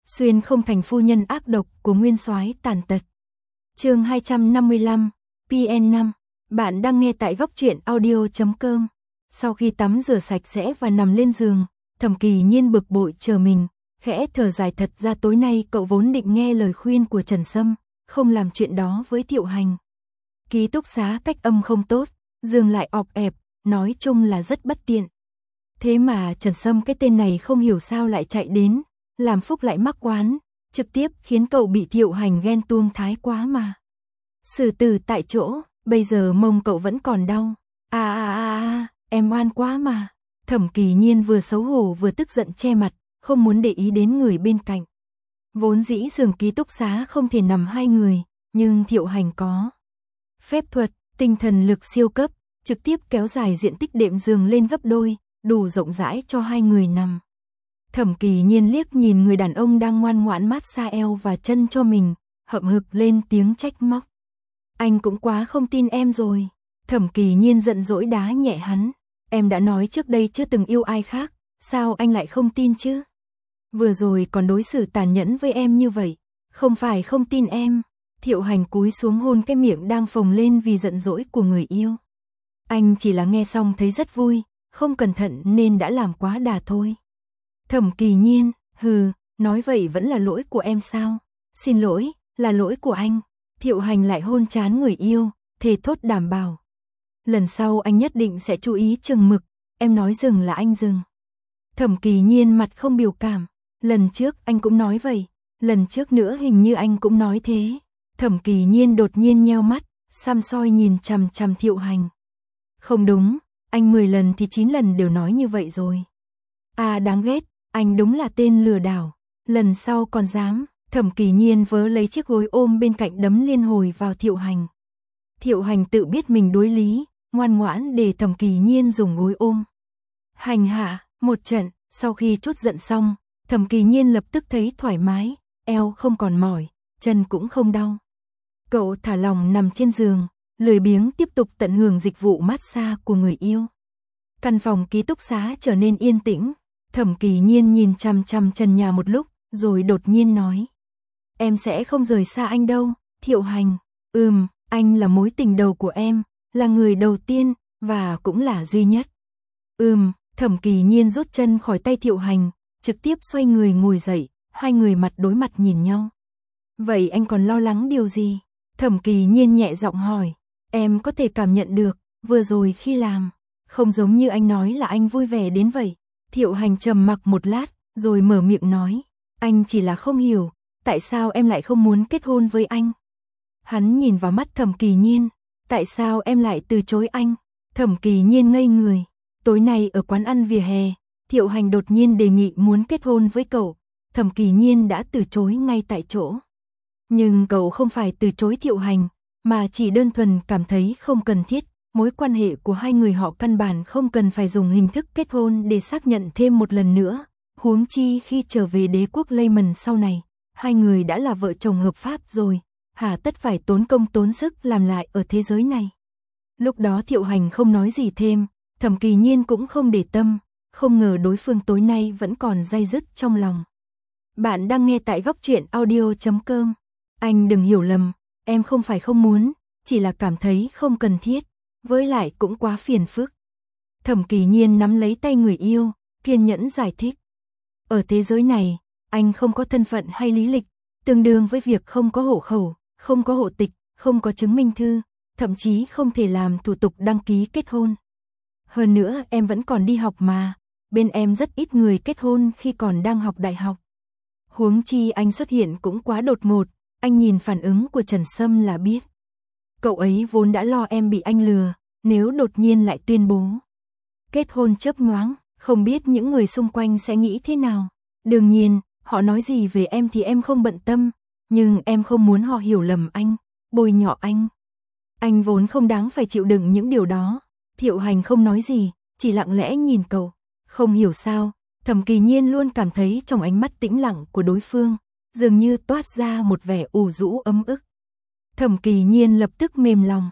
Xuyên không thành phu nhân ác độc của nguyên soái tàn tật. Chương 255, PN5. Bạn đang nghe tại góc truyện audio.com. Sau khi tắm rửa sạch sẽ và nằm lên giường, Thẩm Kỳ Nhiên bực bội chờ mình, khẽ thở dài, thật ra tối nay cậu vốn định nghe lời khuyên của Trần Sâm, không làm chuyện đó với Thiệu Hành. Ký túc xá cách âm không tốt, giường lại ọp ẹp, nói chung là rất bất tiện. Thế mà Trần Sâm cái tên này không hiểu sao lại chạy đến, làm Phúc lại mắc oán, trực tiếp khiến cậu bị Thiệu Hành ghen tuông thái quá mà. Xử tử tại chỗ, bây giờ mông cậu vẫn còn đau. Em oan quá mà. Thẩm Kỳ Nhiên vừa xấu hổ vừa tức giận che mặt, không muốn để ý đến người bên cạnh. Vốn dĩ giường ký túc xá không thể nằm hai người, nhưng Thiệu Hành có phép thuật, tinh thần lực siêu cấp, trực tiếp kéo dài diện tích đệm giường lên gấp đôi, đủ rộng rãi cho hai người nằm. Thẩm Kỳ Nhiên liếc nhìn người đàn ông đang ngoan ngoãn massage eo và chân cho mình, hậm hực lên tiếng trách móc. Anh cũng quá không tin em rồi. Thẩm Kỳ Nhiên giận dỗi đá nhẹ hắn. Em đã nói trước đây chưa từng yêu ai khác, sao anh lại không tin chứ? Vừa rồi còn đối xử tàn nhẫn với em như vậy, không phải không tin em. Thiệu Hành cúi xuống hôn cái miệng đang phồng lên vì giận dỗi của người yêu. Anh chỉ là nghe xong thấy rất vui, không cẩn thận nên đã làm quá đà thôi. Thẩm Kỳ Nhiên, nói vậy vẫn là lỗi của em sao? Xin lỗi, là lỗi của anh. Thiệu Hành lại hôn trán người yêu, thề thốt đảm bảo. Lần sau anh nhất định sẽ chú ý chừng mực, em nói dừng là anh dừng. Thẩm Kỳ Nhiên mặt không biểu cảm, lần trước anh cũng nói vậy, lần trước nữa hình như anh cũng nói thế. Thẩm Kỳ Nhiên đột nhiên nheo mắt, xăm soi nhìn chằm chằm Thiệu Hành. Không đúng, anh 10 lần thì 9 lần đều nói như vậy rồi. Đáng ghét, anh đúng là tên lừa đảo, lần sau còn dám. Thẩm Kỳ Nhiên vớ lấy chiếc gối ôm bên cạnh đấm liên hồi vào Thiệu Hành. Thiệu Hành tự biết mình đối lý, ngoan ngoãn để Thẩm Kỳ Nhiên dùng gối ôm. Hành hạ, một trận, sau khi trút giận xong, Thẩm Kỳ Nhiên lập tức thấy thoải mái, eo không còn mỏi, chân cũng không đau. Cậu thả lòng nằm trên giường, lười biếng tiếp tục tận hưởng dịch vụ massage của người yêu. Căn phòng ký túc xá trở nên yên tĩnh, Thẩm Kỳ Nhiên nhìn chằm chằm trần nhà một lúc, rồi đột nhiên nói. Em sẽ không rời xa anh đâu, Thiệu Hành. Anh là mối tình đầu của em, là người đầu tiên, và cũng là duy nhất. Thẩm Kỳ Nhiên rút chân khỏi tay Thiệu Hành, trực tiếp xoay người ngồi dậy, hai người mặt đối mặt nhìn nhau. Vậy anh còn lo lắng điều gì? Thẩm Kỳ Nhiên nhẹ giọng hỏi. Em có thể cảm nhận được, vừa rồi khi làm, không giống như anh nói là anh vui vẻ đến vậy. Thiệu Hành trầm mặc một lát, rồi mở miệng nói. Anh chỉ là không hiểu, tại sao em lại không muốn kết hôn với anh? Hắn nhìn vào mắt Thẩm Kỳ Nhiên. Tại sao em lại từ chối anh? Thẩm Kỳ Nhiên ngây người. Tối nay ở quán ăn vỉa hè, Thiệu Hành đột nhiên đề nghị muốn kết hôn với cậu. Thẩm Kỳ Nhiên đã từ chối ngay tại chỗ. Nhưng cậu không phải từ chối Thiệu Hành, mà chỉ đơn thuần cảm thấy không cần thiết. Mối quan hệ của hai người họ căn bản không cần phải dùng hình thức kết hôn để xác nhận thêm một lần nữa. Huống chi khi trở về đế quốc Leymen sau này, hai người đã là vợ chồng hợp pháp rồi, hà tất phải tốn công tốn sức làm lại ở thế giới này. Lúc đó Thiệu Hành không nói gì thêm, Thẩm Kỳ Nhiên cũng không để tâm, không ngờ đối phương tối nay vẫn còn day dứt trong lòng. Bạn đang nghe tại góc truyện audio.com. Anh đừng hiểu lầm, em không phải không muốn, chỉ là cảm thấy không cần thiết, với lại cũng quá phiền phức. Thẩm Kỳ Nhiên nắm lấy tay người yêu, kiên nhẫn giải thích. Ở thế giới này, anh không có thân phận hay lý lịch, tương đương với việc không có hộ khẩu, không có hộ tịch, không có chứng minh thư, thậm chí không thể làm thủ tục đăng ký kết hôn. Hơn nữa em vẫn còn đi học mà, bên em rất ít người kết hôn khi còn đang học đại học. Huống chi anh xuất hiện cũng quá đột ngột, anh nhìn phản ứng của Trần Sâm là biết. Cậu ấy vốn đã lo em bị anh lừa, nếu đột nhiên lại tuyên bố kết hôn chớp nhoáng, không biết những người xung quanh sẽ nghĩ thế nào. Đương nhiên, họ nói gì về em thì em không bận tâm, nhưng em không muốn họ hiểu lầm anh, bôi nhọ anh. Anh vốn không đáng phải chịu đựng những điều đó. Thiệu Hành không nói gì, chỉ lặng lẽ nhìn cậu. Không hiểu sao, Thẩm Kỳ Nhiên luôn cảm thấy trong ánh mắt tĩnh lặng của đối phương, dường như toát ra một vẻ ủ rũ ấm ức. Thẩm Kỳ Nhiên lập tức mềm lòng.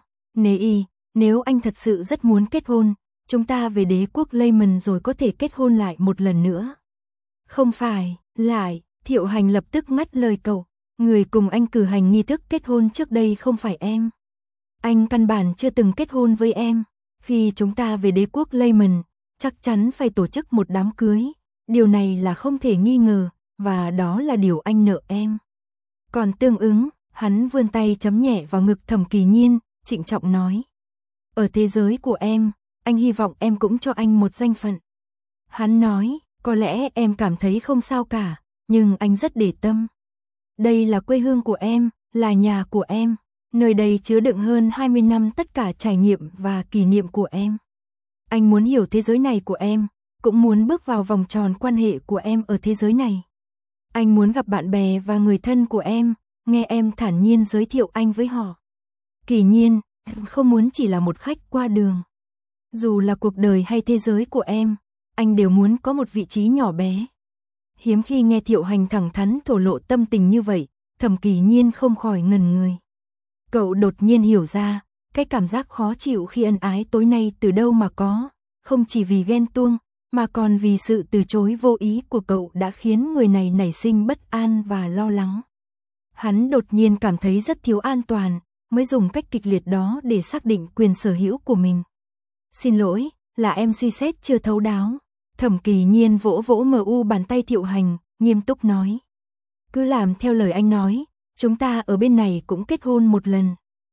Nếu anh thật sự rất muốn kết hôn, chúng ta về đế quốc Leymen rồi có thể kết hôn lại một lần nữa. Không phải, lại, Thiệu Hành lập tức ngắt lời cậu. Người cùng anh cử hành nghi thức kết hôn trước đây không phải em. Anh căn bản chưa từng kết hôn với em. Khi chúng ta về đế quốc Lehman, chắc chắn phải tổ chức một đám cưới. Điều này là không thể nghi ngờ, và đó là điều anh nợ em. Còn tương ứng, hắn vươn tay chấm nhẹ vào ngực Thẩm Kỳ Nhiên, trịnh trọng nói. Ở thế giới của em, anh hy vọng em cũng cho anh một danh phận. Hắn nói, có lẽ em cảm thấy không sao cả, nhưng anh rất để tâm. Đây là quê hương của em, là nhà của em. Nơi đây chứa đựng hơn 20 năm tất cả trải nghiệm và kỷ niệm của em. Anh muốn hiểu thế giới này của em, cũng muốn bước vào vòng tròn quan hệ của em ở thế giới này. Anh muốn gặp bạn bè và người thân của em, nghe em thản nhiên giới thiệu anh với họ. Kỳ Nhiên, không muốn chỉ là một khách qua đường. Dù là cuộc đời hay thế giới của em, anh đều muốn có một vị trí nhỏ bé. Hiếm khi nghe Thiệu Hành thẳng thắn thổ lộ tâm tình như vậy, Thẩm Kỳ Nhiên không khỏi ngẩn người. Cậu đột nhiên hiểu ra, cái cảm giác khó chịu khi ân ái tối nay từ đâu mà có, không chỉ vì ghen tuông, mà còn vì sự từ chối vô ý của cậu đã khiến người này nảy sinh bất an và lo lắng. Hắn đột nhiên cảm thấy rất thiếu an toàn, mới dùng cách kịch liệt đó để xác định quyền sở hữu của mình. Xin lỗi, là em suy xét chưa thấu đáo. Thẩm Kỳ Nhiên vỗ vỗ mu bàn tay Thiệu Hành, nghiêm túc nói. Cứ làm theo lời anh nói, chúng ta ở bên này cũng kết hôn một lần.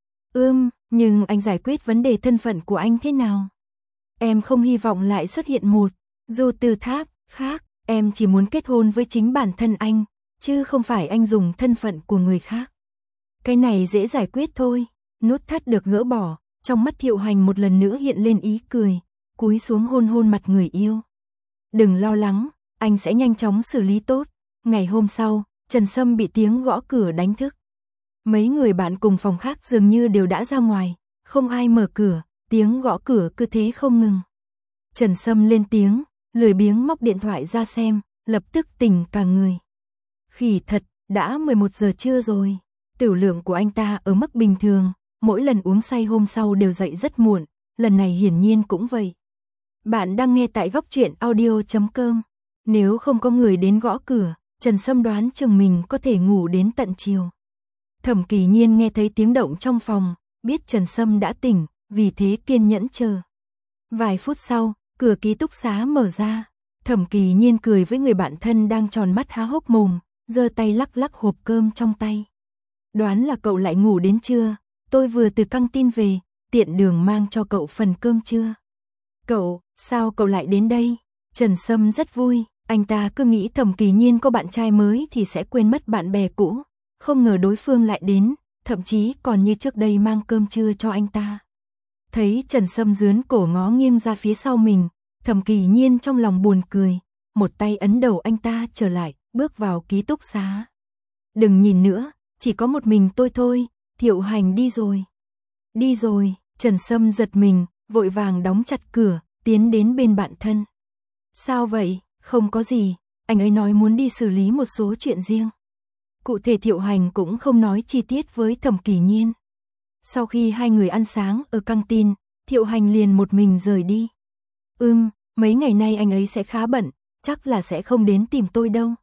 Nhưng anh giải quyết vấn đề thân phận của anh thế nào? Em không hy vọng lại xuất hiện một Du Tư Tháp khác, em chỉ muốn kết hôn với chính bản thân anh, chứ không phải anh dùng thân phận của người khác. Cái này dễ giải quyết thôi, nút thắt được gỡ bỏ, trong mắt Thiệu Hành một lần nữa hiện lên ý cười, cúi xuống hôn hôn mặt người yêu. Đừng lo lắng, anh sẽ nhanh chóng xử lý tốt. Ngày hôm sau, Trần Sâm bị tiếng gõ cửa đánh thức. Mấy người bạn cùng phòng khác dường như đều đã ra ngoài, không ai mở cửa, tiếng gõ cửa cứ thế không ngừng. Trần Sâm lên tiếng, lười biếng móc điện thoại ra xem, lập tức tỉnh cả người. Khỉ thật, đã 11 giờ trưa rồi. Tửu lượng của anh ta ở mức bình thường, mỗi lần uống say hôm sau đều dậy rất muộn, lần này hiển nhiên cũng vậy. Bạn đang nghe tại góc truyện audio.com. Nếu không có người đến gõ cửa, Trần Sâm đoán chừng mình có thể ngủ đến tận chiều. Thẩm Kỳ Nhiên nghe thấy tiếng động trong phòng, biết Trần Sâm đã tỉnh, vì thế kiên nhẫn chờ. Vài phút sau, cửa ký túc xá mở ra. Thẩm Kỳ Nhiên cười với người bạn thân đang tròn mắt há hốc mồm, giơ tay lắc lắc hộp cơm trong tay. Đoán là cậu lại ngủ đến trưa, tôi vừa từ căng tin về, tiện đường mang cho cậu phần cơm trưa. Cậu, sao cậu lại đến đây? Trần Sâm rất vui, anh ta cứ nghĩ Thẩm Kỳ Nhiên có bạn trai mới thì sẽ quên mất bạn bè cũ, không ngờ đối phương lại đến, thậm chí còn như trước đây mang cơm trưa cho anh ta. Thấy Trần Sâm dướn cổ ngó nghiêng ra phía sau mình, Thẩm Kỳ Nhiên trong lòng buồn cười, một tay ấn đầu anh ta trở lại, bước vào ký túc xá. Đừng nhìn nữa, chỉ có một mình tôi thôi, Thiệu Hành đi rồi. Đi rồi, Trần Sâm giật mình, vội vàng đóng chặt cửa, tiến đến bên bạn thân. Sao vậy, không có gì, anh ấy nói muốn đi xử lý một số chuyện riêng. Cụ thể Thiệu Hành cũng không nói chi tiết với Thẩm Kỳ Nhiên. Sau khi hai người ăn sáng ở căng tin, Thiệu Hành liền một mình rời đi. Mấy ngày nay anh ấy sẽ khá bận, chắc là sẽ không đến tìm tôi đâu.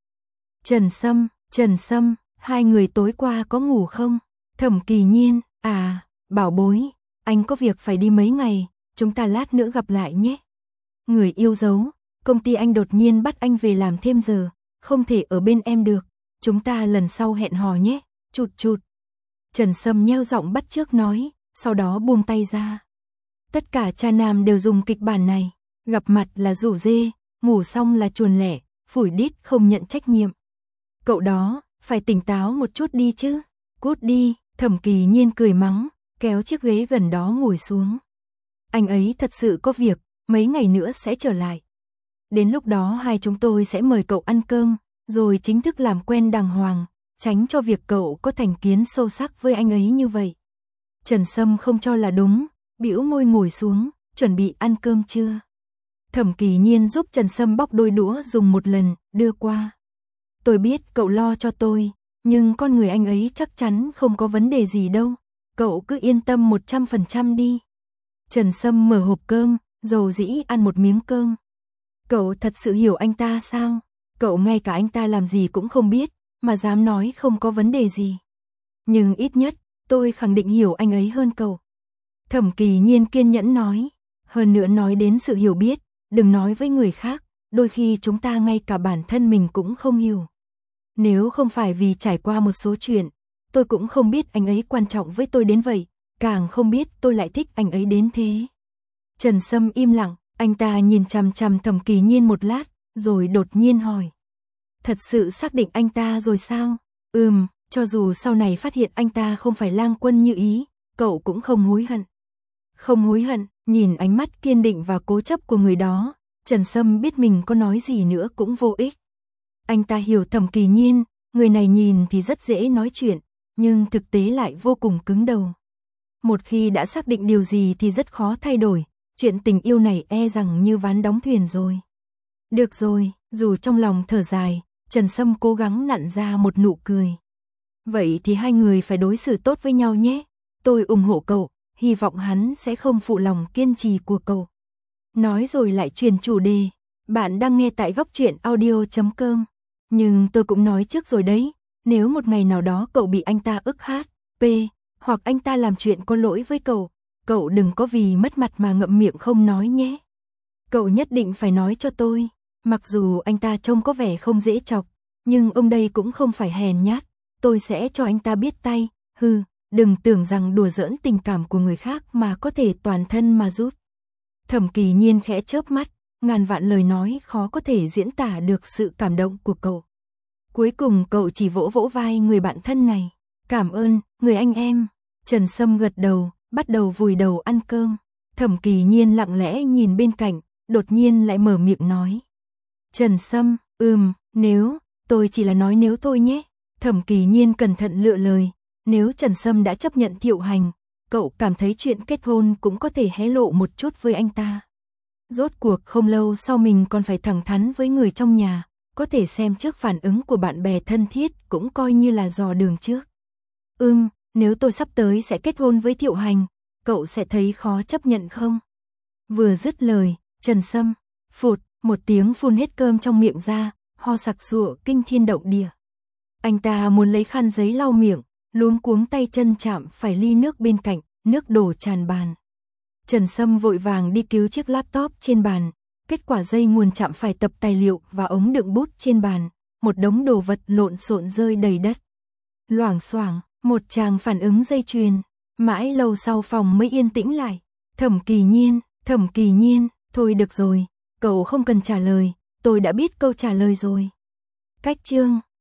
Trần Sâm, hai người tối qua có ngủ không? Thẩm Kỳ Nhiên, bảo bối, anh có việc phải đi mấy ngày, chúng ta lát nữa gặp lại nhé. Người yêu dấu, công ty anh đột nhiên bắt anh về làm thêm giờ, không thể ở bên em được, chúng ta lần sau hẹn hò nhé, chụt. Trần Sâm nheo giọng bắt chước nói, sau đó buông tay ra. Tất cả cha nam đều dùng kịch bản này, gặp mặt là rủ rê, ngủ xong là chuồn lẻ, phủi đít không nhận trách nhiệm. Cậu đó, phải tỉnh táo một chút đi chứ, cút đi, Thẩm Kỳ Nhiên cười mắng, kéo chiếc ghế gần đó ngồi xuống. Anh ấy thật sự có việc, mấy ngày nữa sẽ trở lại. Đến lúc đó hai chúng tôi sẽ mời cậu ăn cơm, rồi chính thức làm quen đàng hoàng, tránh cho việc cậu có thành kiến sâu sắc với anh ấy như vậy. Trần Sâm không cho là đúng, bĩu môi ngồi xuống, chuẩn bị ăn cơm trưa. Thẩm Kỳ Nhiên giúp Trần Sâm bóc đôi đũa dùng một lần, đưa qua. Tôi biết cậu lo cho tôi, nhưng con người anh ấy chắc chắn không có vấn đề gì đâu, cậu cứ yên tâm 100% đi. Trần Sâm mở hộp cơm, dầu dĩ ăn một miếng cơm. Cậu thật sự hiểu anh ta sao? Cậu ngay cả anh ta làm gì cũng không biết, mà dám nói không có vấn đề gì. Nhưng ít nhất, tôi khẳng định hiểu anh ấy hơn cậu. Thẩm Kỳ Nhiên kiên nhẫn nói. Hơn nữa nói đến sự hiểu biết, đừng nói với người khác, đôi khi chúng ta ngay cả bản thân mình cũng không hiểu. Nếu không phải vì trải qua một số chuyện, tôi cũng không biết anh ấy quan trọng với tôi đến vậy, càng không biết tôi lại thích anh ấy đến thế. Trần Sâm im lặng, anh ta nhìn chằm chằm Thẩm Kỳ Nhiên một lát, rồi đột nhiên hỏi. Thật sự xác định anh ta rồi sao? Cho dù sau này phát hiện anh ta không phải Lang Quân như ý, cậu cũng không hối hận. Không hối hận, nhìn ánh mắt kiên định và cố chấp của người đó, Trần Sâm biết mình có nói gì nữa cũng vô ích. Anh ta hiểu Thẩm Kỳ Nhiên, người này nhìn thì rất dễ nói chuyện, nhưng thực tế lại vô cùng cứng đầu. Một khi đã xác định điều gì thì rất khó thay đổi, chuyện tình yêu này e rằng như ván đóng thuyền rồi. Được rồi, dù trong lòng thở dài, Trần Sâm cố gắng nặn ra một nụ cười. Vậy thì hai người phải đối xử tốt với nhau nhé. Tôi ủng hộ cậu, hy vọng hắn sẽ không phụ lòng kiên trì của cậu. Nói rồi lại truyền chủ đề. Bạn đang nghe tại Góc Truyện Audio.com. Nhưng tôi cũng nói trước rồi đấy, nếu một ngày nào đó cậu bị anh ta ức HP, hoặc anh ta làm chuyện có lỗi với cậu đừng có vì mất mặt mà ngậm miệng không nói nhé. Cậu nhất định phải nói cho tôi. Mặc dù anh ta trông có vẻ không dễ chọc, nhưng ông đây cũng không phải hèn nhát, tôi sẽ cho anh ta biết tay. Đừng tưởng rằng đùa giỡn tình cảm của người khác mà có thể toàn thân mà giúp. Thẩm Kỳ Nhiên khẽ chớp mắt, ngàn vạn lời nói khó có thể diễn tả được sự cảm động của cậu. Cuối cùng cậu chỉ vỗ vỗ vai người bạn thân này. Cảm ơn, người anh em. Trần Sâm gật đầu, bắt đầu vùi đầu ăn cơm. Thẩm Kỳ Nhiên lặng lẽ nhìn bên cạnh, đột nhiên lại mở miệng nói. Trần Sâm, nếu, tôi chỉ là nói nếu thôi nhé. Thẩm Kỳ Nhiên cẩn thận lựa lời, nếu Trần Sâm đã chấp nhận Thiệu Hành, cậu cảm thấy chuyện kết hôn cũng có thể hé lộ một chút với anh ta. Rốt cuộc không lâu sau mình còn phải thẳng thắn với người trong nhà, có thể xem trước phản ứng của bạn bè thân thiết cũng coi như là dò đường trước. Nếu tôi sắp tới sẽ kết hôn với Thiệu Hành, cậu sẽ thấy khó chấp nhận không? Vừa dứt lời, Trần Sâm, phụt, một tiếng phun hết cơm trong miệng ra, ho sặc sụa kinh thiên động địa. Anh ta muốn lấy khăn giấy lau miệng, luống cuống tay chân chạm phải ly nước bên cạnh, nước đổ tràn bàn. Trần Sâm vội vàng đi cứu chiếc laptop trên bàn, kết quả dây nguồn chạm phải tập tài liệu và ống đựng bút trên bàn, một đống đồ vật lộn xộn rơi đầy đất. Loảng xoảng, một tràng phản ứng dây chuyền, mãi lâu sau phòng mới yên tĩnh lại. Thẩm Kỳ Nhiên, thôi được rồi, cậu không cần trả lời, tôi đã biết câu trả lời rồi. Cách chương